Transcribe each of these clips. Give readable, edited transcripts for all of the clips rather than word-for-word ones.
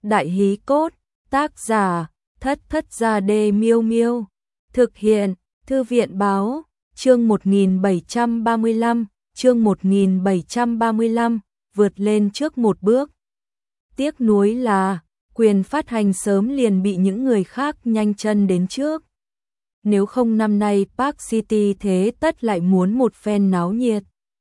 Đại hí cốt, tác giả, Thất Thất Gia Đê Miêu Miêu. Thực hiện, Thư viện báo, chương 1735, chương 1735, vượt lên trước một bước. Tiếc nuối là, quyền phát hành sớm liền bị những người khác nhanh chân đến trước. Nếu không năm nay Park City thế tất lại muốn một phen náo nhiệt.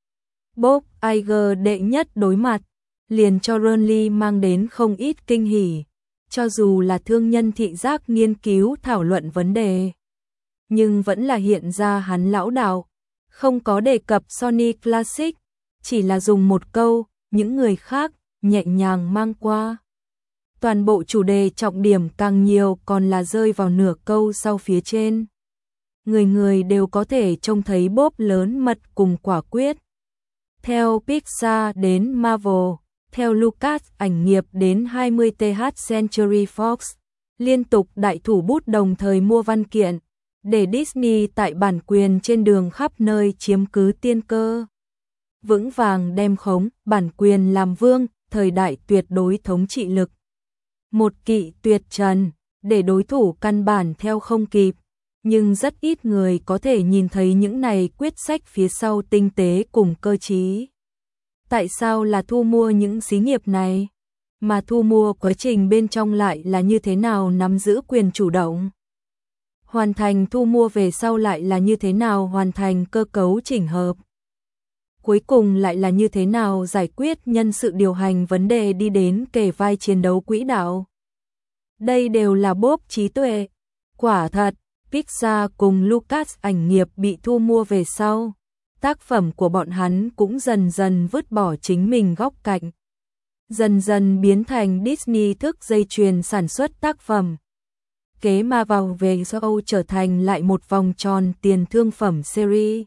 Bob Iger đệ nhất đối mặt, liền cho Burnley mang đến không ít kinh hỉ, cho dù là thương nhân thị giác nghiên cứu thảo luận vấn đề. Nhưng vẫn là hiện ra hắn lão đạo, không có đề cập Sony Classic, chỉ là dùng một câu, những người khác, nhẹ nhàng mang qua. Toàn bộ chủ đề trọng điểm càng nhiều còn là rơi vào nửa câu sau phía trên. Người người đều có thể trông thấy Bob lớn mật cùng quả quyết. Theo Pixar đến Marvel, theo Lucas ảnh nghiệp đến 20th Century Fox, liên tục đại thủ bút đồng thời mua văn kiện, để Disney tại bản quyền trên đường khắp nơi chiếm cứ tiên cơ. Vững vàng đem khống, bản quyền làm vương, thời đại tuyệt đối thống trị lực. Một kỵ tuyệt trần, để đối thủ căn bản theo không kịp. Nhưng rất ít người có thể nhìn thấy những này quyết sách phía sau tinh tế cùng cơ trí. Tại sao là thu mua những xí nghiệp này? Mà thu mua quá trình bên trong lại là như thế nào nắm giữ quyền chủ động? Hoàn thành thu mua về sau lại là như thế nào hoàn thành cơ cấu chỉnh hợp? Cuối cùng lại là như thế nào giải quyết nhân sự điều hành vấn đề đi đến kề vai chiến đấu quỹ đạo? Đây đều là Bob trí tuệ. Quả thật, Pixar cùng Lucas ảnh nghiệp bị thu mua về sau, tác phẩm của bọn hắn cũng dần dần vứt bỏ chính mình góc cạnh. Dần dần biến thành Disney thức dây chuyền sản xuất tác phẩm. Kế mà vào về sau trở thành lại một vòng tròn tiền thương phẩm series.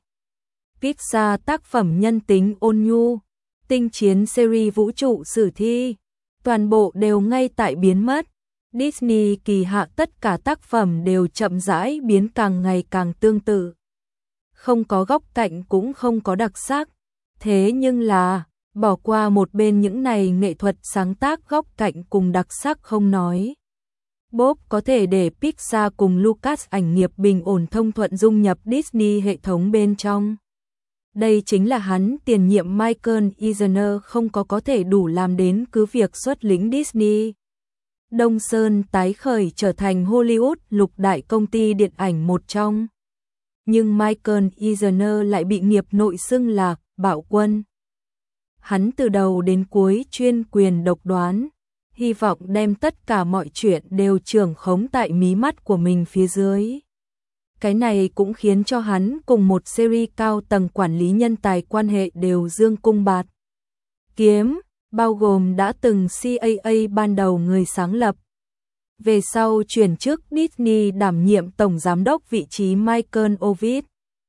Pixar tác phẩm nhân tính ôn nhu, tinh chiến series vũ trụ sử thi, toàn bộ đều ngay tại biến mất. Disney kỳ hạ tất cả tác phẩm đều chậm rãi biến càng ngày càng tương tự. Không có góc cạnh cũng không có đặc sắc. Thế nhưng là, bỏ qua một bên những này nghệ thuật sáng tác góc cạnh cùng đặc sắc không nói. Bob có thể để Pixar cùng Lucas ảnh nghiệp bình ổn thông thuận dung nhập Disney hệ thống bên trong. Đây chính là hắn tiền nhiệm Michael Eisner không có thể đủ làm đến cứ việc xuất lĩnh Disney. Đông Sơn tái khởi trở thành Hollywood lục đại công ty điện ảnh một trong. Nhưng Michael Eisner lại bị nghiệp nội xưng là bạo quân. Hắn từ đầu đến cuối chuyên quyền độc đoán, hy vọng đem tất cả mọi chuyện đều trưởng khống tại mí mắt của mình phía dưới. Cái này cũng khiến cho hắn cùng một series cao tầng quản lý nhân tài quan hệ đều dương cung bạt kiếm, bao gồm đã từng CAA ban đầu người sáng lập. Về sau chuyển chức Disney đảm nhiệm tổng giám đốc vị trí Michael Ovitz.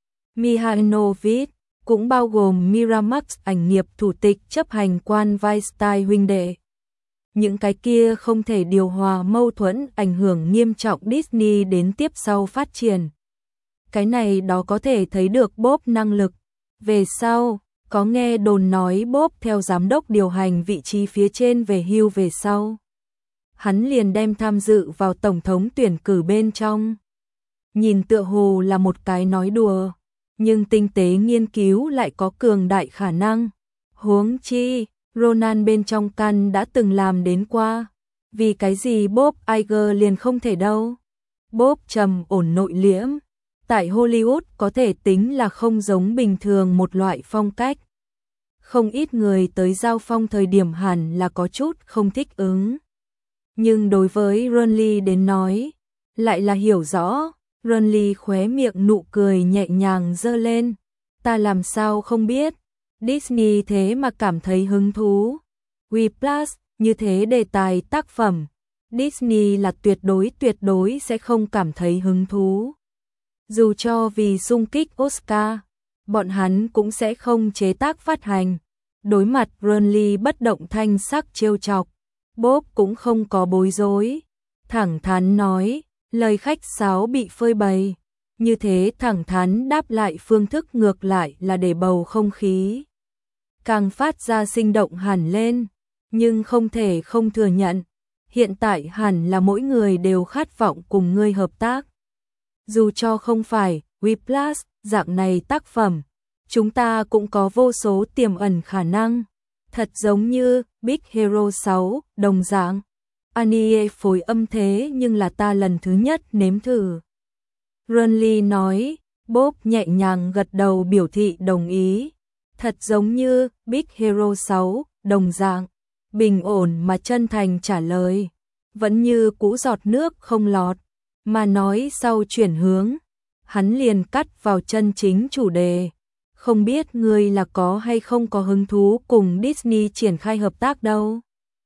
Mihailovich, cũng bao gồm Miramax ảnh nghiệp thủ tịch chấp hành quan Weinstein huynh đệ. Những cái kia không thể điều hòa mâu thuẫn ảnh hưởng nghiêm trọng Disney đến tiếp sau phát triển. Cái này đó có thể thấy được Bob năng lực. Về sau, có nghe đồn nói Bob theo giám đốc điều hành vị trí phía trên về hưu về sau. Hắn liền đem tham dự vào tổng thống tuyển cử bên trong. Nhìn tựa hồ là một cái nói đùa, nhưng tinh tế nghiên cứu lại có cường đại khả năng. Huống chi, Ronan bên trong căn đã từng làm đến qua. Vì cái gì Bob Iger liền không thể đâu? Bob trầm ổn nội liễm. Tại Hollywood có thể tính là không giống bình thường một loại phong cách. Không ít người tới giao phong thời điểm hẳn là có chút không thích ứng. Nhưng đối với Burnley đến nói, lại là hiểu rõ. Burnley khóe miệng nụ cười nhẹ nhàng giơ lên. Ta làm sao không biết. Disney thế mà cảm thấy hứng thú. Whiplash, như thế đề tài tác phẩm. Disney là tuyệt đối sẽ không cảm thấy hứng thú. Dù cho vì xung kích Oscar, bọn hắn cũng sẽ không chế tác phát hành. Đối mặt Burnley bất động thanh sắc trêu chọc, Bob cũng không có bối rối. Thẳng thắn nói, lời khách sáo bị phơi bày. Như thế thẳng thắn đáp lại phương thức ngược lại là để bầu không khí càng phát ra sinh động hẳn lên. Nhưng không thể không thừa nhận, hiện tại hẳn là mỗi người đều khát vọng cùng ngươi hợp tác. Dù cho không phải Whiplash dạng này tác phẩm, chúng ta cũng có vô số tiềm ẩn khả năng, thật giống như Big Hero 6 đồng dạng. Annie phối âm thế nhưng là ta lần thứ nhất nếm thử. Renly nói, Bob nhẹ nhàng gật đầu biểu thị đồng ý. Thật giống như Big Hero 6 đồng dạng, bình ổn mà chân thành trả lời, vẫn như cũ giọt nước không lọt, mà nói sau chuyển hướng, hắn liền cắt vào chân chính chủ đề. Không biết ngươi là có hay không có hứng thú cùng Disney triển khai hợp tác đâu.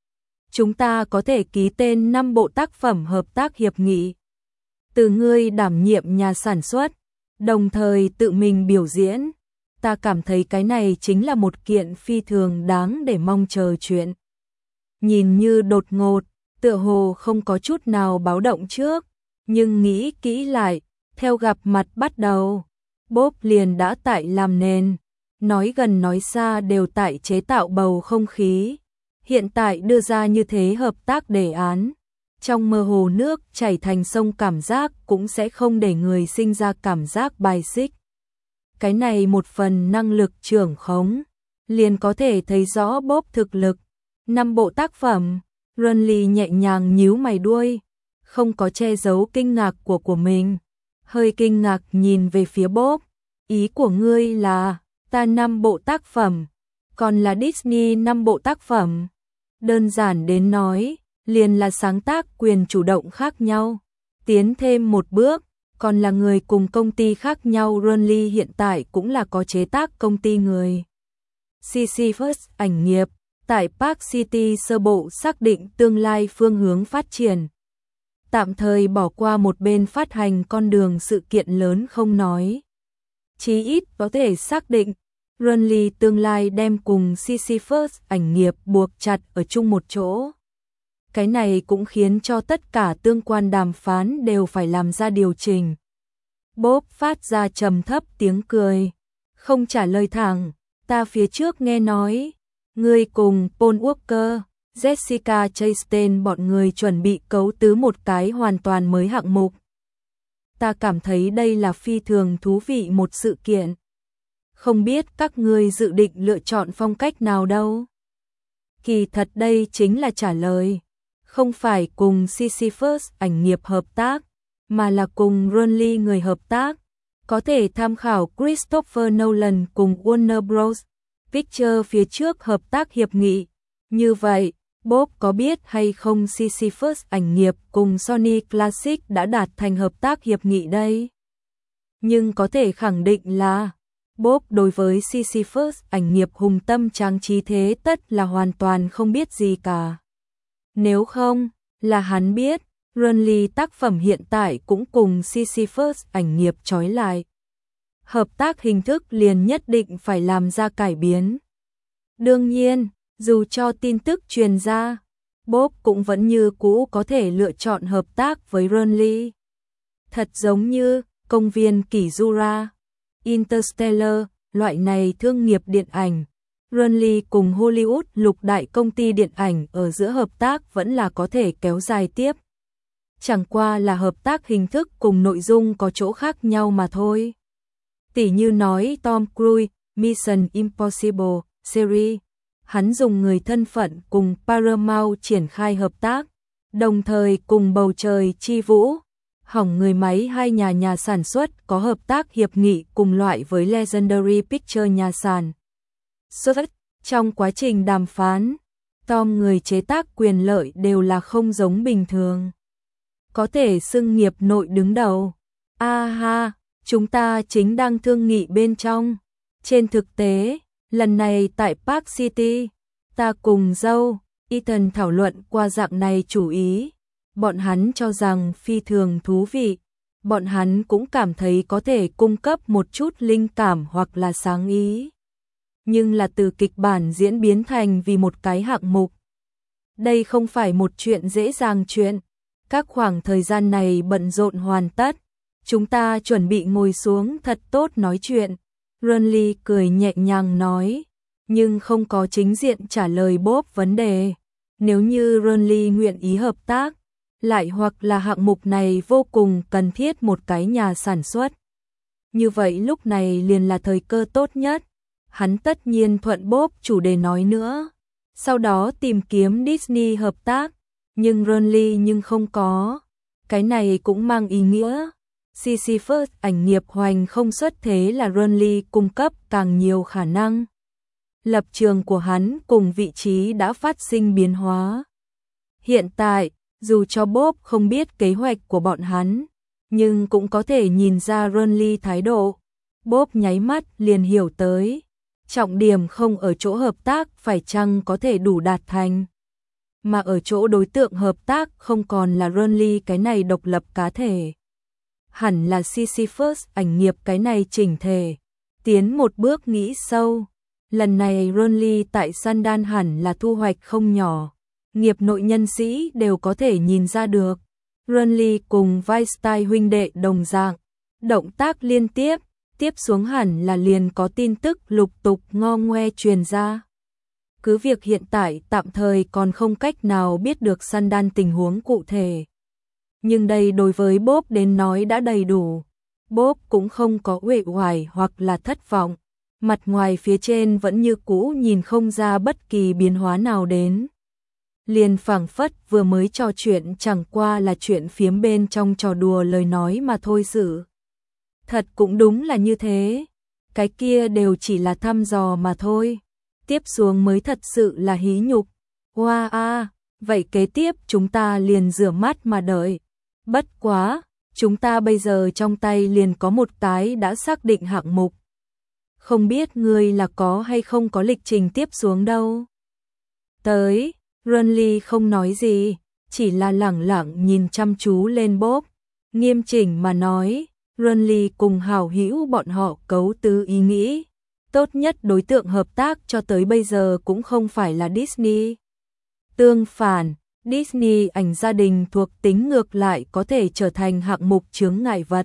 Chúng ta có thể ký tên 5 bộ tác phẩm hợp tác hiệp nghị. Từ ngươi đảm nhiệm nhà sản xuất, đồng thời tự mình biểu diễn. Ta cảm thấy cái này chính là một kiện phi thường đáng để mong chờ chuyện. Nhìn như đột ngột, tựa hồ không có chút nào báo động trước, nhưng nghĩ kỹ lại, theo gặp mặt bắt đầu, Bob liền đã tại làm nền, nói gần nói xa đều tại chế tạo bầu không khí. Hiện tại đưa ra như thế hợp tác đề án, trong mơ hồ nước chảy thành sông cảm giác cũng sẽ không để người sinh ra cảm giác bài xích. Cái này một phần năng lực trưởng khống, liền có thể thấy rõ Bob thực lực. 5 bộ tác phẩm, Renly nhẹ nhàng nhíu mày đuôi, không có che giấu kinh ngạc của mình. Hơi kinh ngạc nhìn về phía Bob, ý của ngươi là, ta 5 bộ tác phẩm, còn là Disney 5 bộ tác phẩm. Đơn giản đến nói, liền là sáng tác quyền chủ động khác nhau. Tiến thêm một bước, còn là người cùng công ty khác nhau. Renly hiện tại cũng là có chế tác công ty người. Sisyphus ảnh nghiệp, tại Park City sơ bộ xác định tương lai phương hướng phát triển. Tạm thời bỏ qua một bên phát hành con đường sự kiện lớn không nói. Chí ít có thể xác định, Renly tương lai đem cùng Sisyphus ảnh nghiệp buộc chặt ở chung một chỗ. Cái này cũng khiến cho tất cả tương quan đàm phán đều phải làm ra điều chỉnh. Bob phát ra trầm thấp tiếng cười, không trả lời thẳng, ta phía trước nghe nói, ngươi cùng Paul Walker, Jessica Chastain bọn người chuẩn bị cấu tứ một cái hoàn toàn mới hạng mục. Ta cảm thấy đây là phi thường thú vị một sự kiện. Không biết các ngươi dự định lựa chọn phong cách nào đâu. Kỳ thật đây chính là trả lời. Không phải cùng Sisyphus ảnh nghiệp hợp tác, mà là cùng Renly người hợp tác. Có thể tham khảo Christopher Nolan cùng Warner Bros. Pictures phía trước hợp tác hiệp nghị. Như vậy, Bob có biết hay không Sisyphus ảnh nghiệp cùng Sony Classic đã đạt thành hợp tác hiệp nghị đây? Nhưng có thể khẳng định là Bob đối với Sisyphus ảnh nghiệp hùng tâm trang trí thế tất là hoàn toàn không biết gì cả. Nếu không, là hắn biết, Renly tác phẩm hiện tại cũng cùng Sisyphus ảnh nghiệp trói lại. Hợp tác hình thức liền nhất định phải làm ra cải biến. Đương nhiên, dù cho tin tức truyền ra, Bob cũng vẫn như cũ có thể lựa chọn hợp tác với Renly. Thật giống như Công viên Kỷ Jura, Interstellar, loại này thương nghiệp điện ảnh. Renly cùng Hollywood lục đại công ty điện ảnh ở giữa hợp tác vẫn là có thể kéo dài tiếp. Chẳng qua là hợp tác hình thức cùng nội dung có chỗ khác nhau mà thôi. Tỉ như nói Tom Cruise, Mission Impossible series, hắn dùng người thân phận cùng Paramount triển khai hợp tác, đồng thời cùng Bầu Trời Chi Vũ, Hỏng Người Máy hai nhà sản xuất có hợp tác hiệp nghị cùng loại với Legendary Pictures nhà sản xuất. Trong quá trình đàm phán, Tom người chế tác quyền lợi đều là không giống bình thường. Có thể xưng nghiệp nội đứng đầu. Ha, chúng ta chính đang thương nghị bên trong. Trên thực tế, lần này tại Park City, ta cùng dâu, Ethan thảo luận qua dạng này chủ ý. Bọn hắn cho rằng phi thường thú vị. Bọn hắn cũng cảm thấy có thể cung cấp một chút linh cảm hoặc là sáng ý. Nhưng là từ kịch bản diễn biến thành vì một cái hạng mục. Đây không phải một chuyện dễ dàng chuyện. Các khoảng thời gian này bận rộn hoàn tất. Chúng ta chuẩn bị ngồi xuống thật tốt nói chuyện. Renly cười nhẹ nhàng nói, nhưng không có chính diện trả lời Bob vấn đề. Nếu như Renly nguyện ý hợp tác, lại hoặc là hạng mục này vô cùng cần thiết một cái nhà sản xuất. Như vậy lúc này liền là thời cơ tốt nhất. Hắn tất nhiên thuận Bob chủ đề nói nữa. Sau đó tìm kiếm Disney hợp tác. Nhưng Renly nhưng không có. Cái này cũng mang ý nghĩa. Sisyphus ảnh nghiệp hoành không xuất thế là Renly cung cấp càng nhiều khả năng. Lập trường của hắn cùng vị trí đã phát sinh biến hóa. Hiện tại, dù cho Bob không biết kế hoạch của bọn hắn, nhưng cũng có thể nhìn ra Renly thái độ. Bob nháy mắt liền hiểu tới. Trọng điểm không ở chỗ hợp tác phải chăng có thể đủ đạt thành, mà ở chỗ đối tượng hợp tác không còn là Renly cái này độc lập cá thể. Hẳn là Sisyphus ảnh nghiệp cái này chỉnh thể. Tiến một bước nghĩ sâu. Lần này Renly tại Sandal hẳn là thu hoạch không nhỏ. Nghiệp nội nhân sĩ đều có thể nhìn ra được. Renly cùng Weinstein huynh đệ đồng dạng. Động tác liên tiếp. Tiếp xuống hẳn là liền có tin tức lục tục ngo ngoe truyền ra. Cứ việc hiện tại tạm thời còn không cách nào biết được Sandal tình huống cụ thể. Nhưng đây đối với Bob đến nói đã đầy đủ. Bob cũng không có uể oải hoặc là thất vọng. Mặt ngoài phía trên vẫn như cũ nhìn không ra bất kỳ biến hóa nào đến. Liền phảng phất vừa mới trò chuyện chẳng qua là chuyện phiếm bên trong trò đùa lời nói mà thôi sự. Thật cũng đúng là như thế. Cái kia đều chỉ là thăm dò mà thôi. Tiếp xuống mới thật sự là hí nhục. Wow, vậy kế tiếp chúng ta liền rửa mắt mà đợi. Bất quá, chúng ta bây giờ trong tay liền có một cái đã xác định hạng mục. Không biết ngươi là có hay không có lịch trình tiếp xuống đâu. Tới, Renly không nói gì, chỉ là lẳng lặng nhìn chăm chú lên Bob. Nghiêm chỉnh mà nói, Renly cùng hảo hữu bọn họ cấu tứ ý nghĩ. Tốt nhất đối tượng hợp tác cho tới bây giờ cũng không phải là Disney. Tương phản, Disney ảnh gia đình thuộc tính ngược lại có thể trở thành hạng mục chướng ngại vật.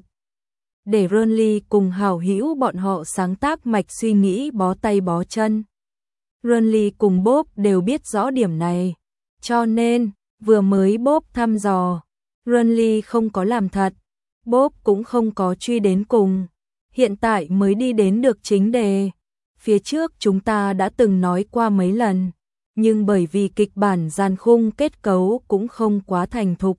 Để Renly cùng hảo hữu bọn họ sáng tác mạch suy nghĩ bó tay bó chân. Renly cùng Bob đều biết rõ điểm này. Cho nên, vừa mới Bob thăm dò, Renly không có làm thật. Bob cũng không có truy đến cùng. Hiện tại mới đi đến được chính đề. Phía trước chúng ta đã từng nói qua mấy lần. Nhưng bởi vì kịch bản gian khung kết cấu cũng không quá thành thục.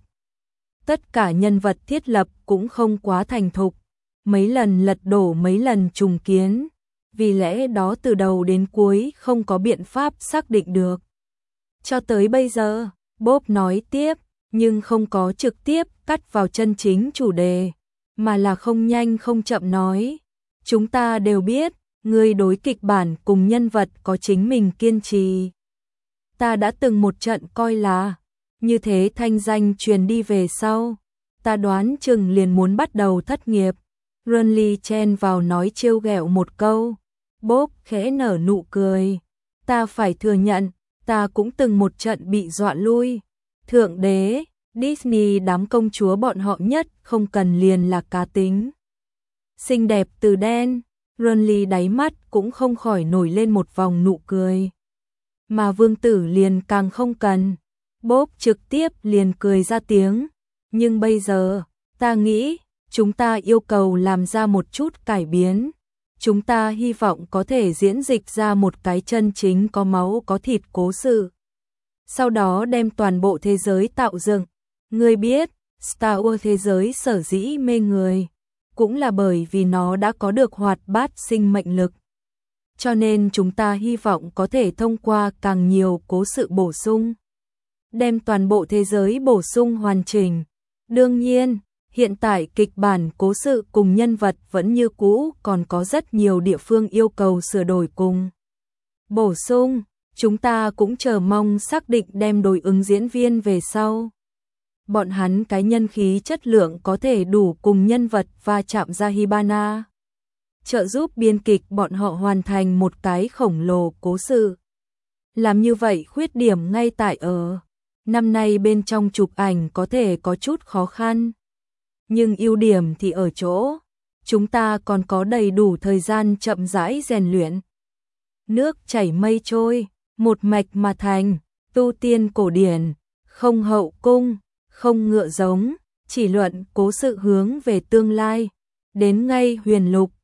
Tất cả nhân vật thiết lập cũng không quá thành thục. Mấy lần lật đổ mấy lần trùng kiến. Vì lẽ đó từ đầu đến cuối không có biện pháp xác định được. Cho tới bây giờ, Bob nói tiếp, nhưng không có trực tiếp cắt vào chân chính chủ đề, mà là không nhanh không chậm nói. Chúng ta đều biết, người đối kịch bản cùng nhân vật có chính mình kiên trì. Ta đã từng một trận coi là, như thế thanh danh truyền đi về sau. Ta đoán chừng liền muốn bắt đầu thất nghiệp. Renly chen vào nói trêu ghẹo một câu. Bob khẽ nở nụ cười. Ta phải thừa nhận, ta cũng từng một trận bị dọa lui. Thượng đế, Disney đám công chúa bọn họ nhất không cần liền là cá tính. Xinh đẹp từ đen, Renly đáy mắt cũng không khỏi nổi lên một vòng nụ cười. Mà vương tử liền càng không cần. Bob trực tiếp liền cười ra tiếng. Nhưng bây giờ, ta nghĩ, chúng ta yêu cầu làm ra một chút cải biến. Chúng ta hy vọng có thể diễn dịch ra một cái chân chính có máu có thịt cố sự. Sau đó đem toàn bộ thế giới tạo dựng. Ngươi biết, Star Wars thế giới sở dĩ mê người, cũng là bởi vì nó đã có được hoạt bát sinh mệnh lực. Cho nên chúng ta hy vọng có thể thông qua càng nhiều cố sự bổ sung, đem toàn bộ thế giới bổ sung hoàn chỉnh. Đương nhiên, hiện tại kịch bản cố sự cùng nhân vật vẫn như cũ, còn có rất nhiều địa phương yêu cầu sửa đổi cùng bổ sung. Chúng ta cũng chờ mong xác định đem đối ứng diễn viên về sau. Bọn hắn cái nhân khí chất lượng có thể đủ cùng nhân vật va chạm ra Hibana. Trợ giúp biên kịch bọn họ hoàn thành một cái khổng lồ cố sự. Làm như vậy khuyết điểm ngay tại ở. Năm nay bên trong chụp ảnh có thể có chút khó khăn. Nhưng ưu điểm thì ở chỗ, chúng ta còn có đầy đủ thời gian chậm rãi rèn luyện. Nước chảy mây trôi, một mạch mà thành, tu tiên cổ điển, không hậu cung, không ngựa giống, chỉ luận cố sự hướng về tương lai. Đến ngay huyền lục,